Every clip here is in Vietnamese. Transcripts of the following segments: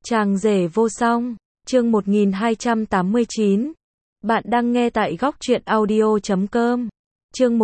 Chàng rể vô song, chương 1289. Bạn đang nghe tại góc truyện audio.com. Chương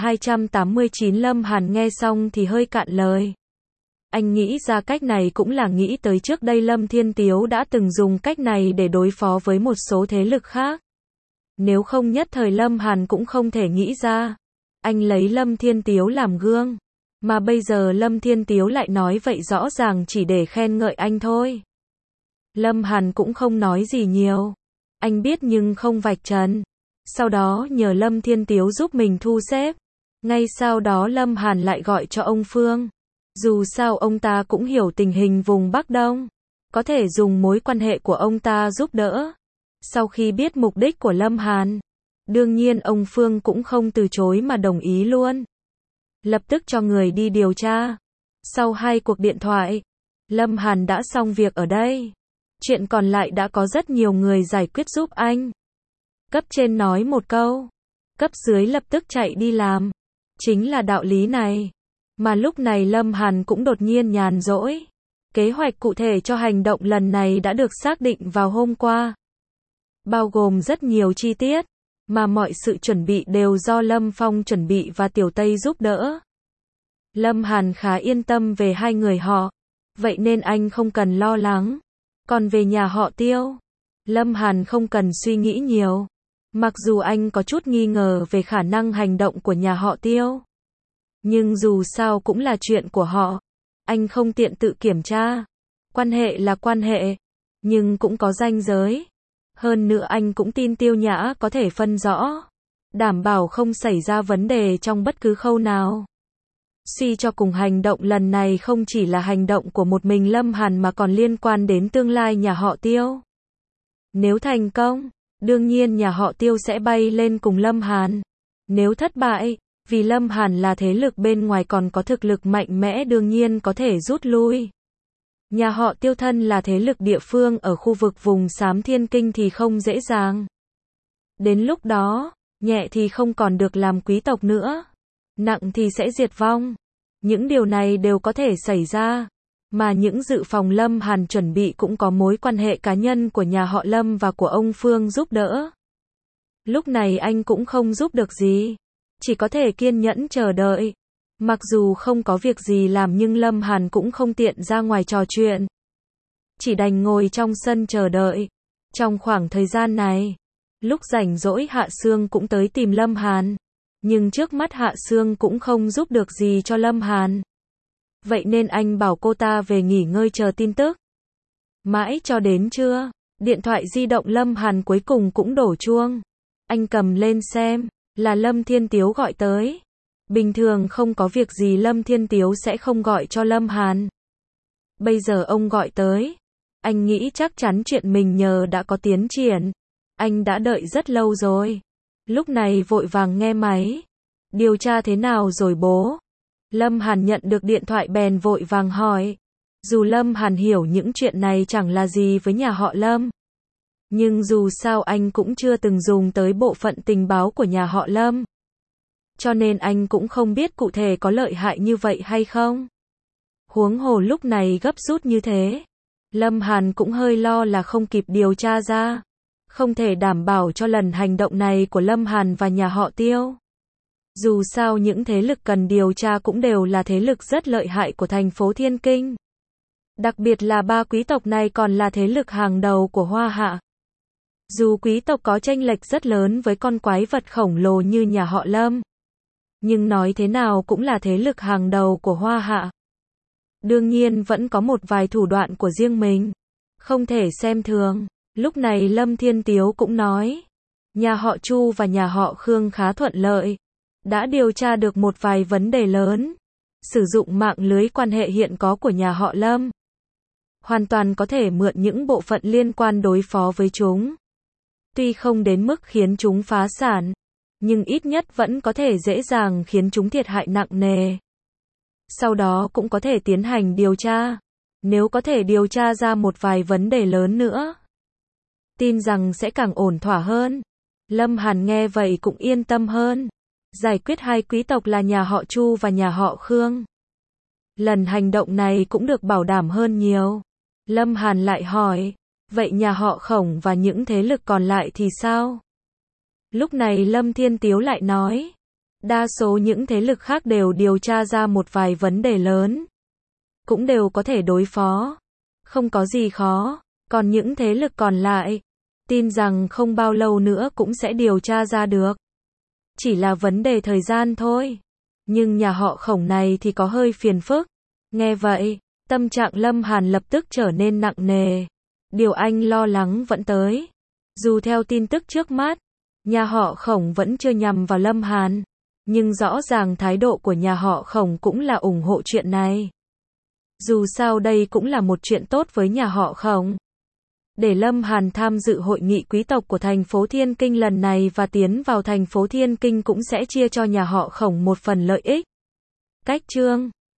1289. Lâm Hàn nghe xong thì hơi cạn lời. Anh nghĩ ra cách này cũng là nghĩ tới trước đây Lâm Thiên Tiếu đã từng dùng cách này để đối phó với một số thế lực khác. Nếu không nhất thời Lâm Hàn cũng không thể nghĩ ra. Anh lấy Lâm Thiên Tiếu làm gương. Mà bây giờ Lâm Thiên Tiếu lại nói vậy rõ ràng chỉ để khen ngợi anh thôi. Lâm Hàn cũng không nói gì nhiều. Anh biết nhưng không vạch trần. Sau đó nhờ Lâm Thiên Tiếu giúp mình thu xếp. Ngay sau đó Lâm Hàn lại gọi cho ông Phương. Dù sao ông ta cũng hiểu tình hình vùng Bắc Đông. Có thể dùng mối quan hệ của ông ta giúp đỡ. Sau khi biết mục đích của Lâm Hàn, đương nhiên ông Phương cũng không từ chối mà đồng ý luôn. Lập tức cho người đi điều tra. Sau 2 cuộc điện thoại, Lâm Hàn đã xong việc ở đây. Chuyện còn lại đã có rất nhiều người giải quyết giúp anh. Cấp trên nói một câu, cấp dưới lập tức chạy đi làm. Chính là đạo lý này. Mà lúc này Lâm Hàn cũng đột nhiên nhàn rỗi. Kế hoạch cụ thể cho hành động lần này đã được xác định vào hôm qua. Bao gồm rất nhiều chi tiết, mà mọi sự chuẩn bị đều do Lâm Phong chuẩn bị và Tiểu Tây giúp đỡ. Lâm Hàn khá yên tâm về hai người họ, vậy nên anh không cần lo lắng. Còn về nhà họ Tiêu, Lâm Hàn không cần suy nghĩ nhiều. Mặc dù anh có chút nghi ngờ về khả năng hành động của nhà họ Tiêu, nhưng dù sao cũng là chuyện của họ. Anh không tiện tự kiểm tra. Quan hệ là quan hệ, nhưng cũng có ranh giới. Hơn nữa anh cũng tin Tiêu Nhã có thể phân rõ, đảm bảo không xảy ra vấn đề trong bất cứ khâu nào. Suy cho cùng hành động lần này không chỉ là hành động của một mình Lâm Hàn mà còn liên quan đến tương lai nhà họ Tiêu. Nếu thành công, đương nhiên nhà họ Tiêu sẽ bay lên cùng Lâm Hàn. Nếu thất bại, vì Lâm Hàn là thế lực bên ngoài còn có thực lực mạnh mẽ đương nhiên có thể rút lui. Nhà họ Tiêu thân là thế lực địa phương ở khu vực vùng xám Thiên Kinh thì không dễ dàng. Đến lúc đó, nhẹ thì không còn được làm quý tộc nữa, nặng thì sẽ diệt vong. Những điều này đều có thể xảy ra. Mà những dự phòng Lâm Hàn chuẩn bị cũng có mối quan hệ cá nhân của nhà họ Lâm và của ông Phương giúp đỡ. Lúc này anh cũng không giúp được gì, chỉ có thể kiên nhẫn chờ đợi. Mặc dù không có việc gì làm nhưng Lâm Hàn cũng không tiện ra ngoài trò chuyện. Chỉ đành ngồi trong sân chờ đợi. Trong khoảng thời gian này, lúc rảnh rỗi Hạ Sương cũng tới tìm Lâm Hàn. Nhưng trước mắt Hạ Sương cũng không giúp được gì cho Lâm Hàn. Vậy nên anh bảo cô ta về nghỉ ngơi chờ tin tức. Mãi cho đến trưa, điện thoại di động Lâm Hàn cuối cùng cũng đổ chuông. Anh cầm lên xem, là Lâm Thiên Tiếu gọi tới. Bình thường không có việc gì Lâm Thiên Tiếu sẽ không gọi cho Lâm Hàn. Bây giờ ông gọi tới. Anh nghĩ chắc chắn chuyện mình nhờ đã có tiến triển. Anh đã đợi rất lâu rồi. Lúc này vội vàng nghe máy. Điều tra thế nào rồi bố? Lâm Hàn nhận được điện thoại bèn vội vàng hỏi. Dù Lâm Hàn hiểu những chuyện này chẳng là gì với nhà họ Lâm, nhưng dù sao anh cũng chưa từng dùng tới bộ phận tình báo của nhà họ Lâm. Cho nên anh cũng không biết cụ thể có lợi hại như vậy hay không. Huống hồ lúc này gấp rút như thế, Lâm Hàn cũng hơi lo là không kịp điều tra ra. Không thể đảm bảo cho lần hành động này của Lâm Hàn và nhà họ Tiêu. Dù sao những thế lực cần điều tra cũng đều là thế lực rất lợi hại của thành phố Thiên Kinh. Đặc biệt là 3 quý tộc này còn là thế lực hàng đầu của Hoa Hạ. Dù quý tộc có chênh lệch rất lớn với con quái vật khổng lồ như nhà họ Lâm, nhưng nói thế nào cũng là thế lực hàng đầu của Hoa Hạ. Đương nhiên vẫn có một vài thủ đoạn của riêng mình, không thể xem thường. Lúc này Lâm Thiên Tiếu cũng nói, nhà họ Chu và nhà họ Khương khá thuận lợi, đã điều tra được một vài vấn đề lớn. Sử dụng mạng lưới quan hệ hiện có của nhà họ Lâm, hoàn toàn có thể mượn những bộ phận liên quan đối phó với chúng. Tuy không đến mức khiến chúng phá sản, nhưng ít nhất vẫn có thể dễ dàng khiến chúng thiệt hại nặng nề. Sau đó cũng có thể tiến hành điều tra. Nếu có thể điều tra ra một vài vấn đề lớn nữa, tin rằng sẽ càng ổn thỏa hơn. Lâm Hàn nghe vậy cũng yên tâm hơn. Giải quyết 2 quý tộc là nhà họ Chu và nhà họ Khương. Lần hành động này cũng được bảo đảm hơn nhiều. Lâm Hàn lại hỏi, vậy nhà họ Khổng và những thế lực còn lại thì sao? Lúc này Lâm Thiên Tiếu lại nói, đa số những thế lực khác đều điều tra ra một vài vấn đề lớn, cũng đều có thể đối phó, không có gì khó, còn những thế lực còn lại, tin rằng không bao lâu nữa cũng sẽ điều tra ra được. Chỉ là vấn đề thời gian thôi. Nhưng nhà họ Khổng này thì có hơi phiền phức. Nghe vậy, tâm trạng Lâm Hàn lập tức trở nên nặng nề. Điều anh lo lắng vẫn tới. Dù theo tin tức trước mắt, nhà họ Khổng vẫn chưa nhằm vào Lâm Hàn, nhưng rõ ràng thái độ của nhà họ Khổng cũng là ủng hộ chuyện này. Dù sao đây cũng là một chuyện tốt với nhà họ Khổng. Để Lâm Hàn tham dự hội nghị quý tộc của thành phố Thiên Kinh lần này và tiến vào thành phố Thiên Kinh cũng sẽ chia cho nhà họ Khổng một phần lợi ích. Cách chương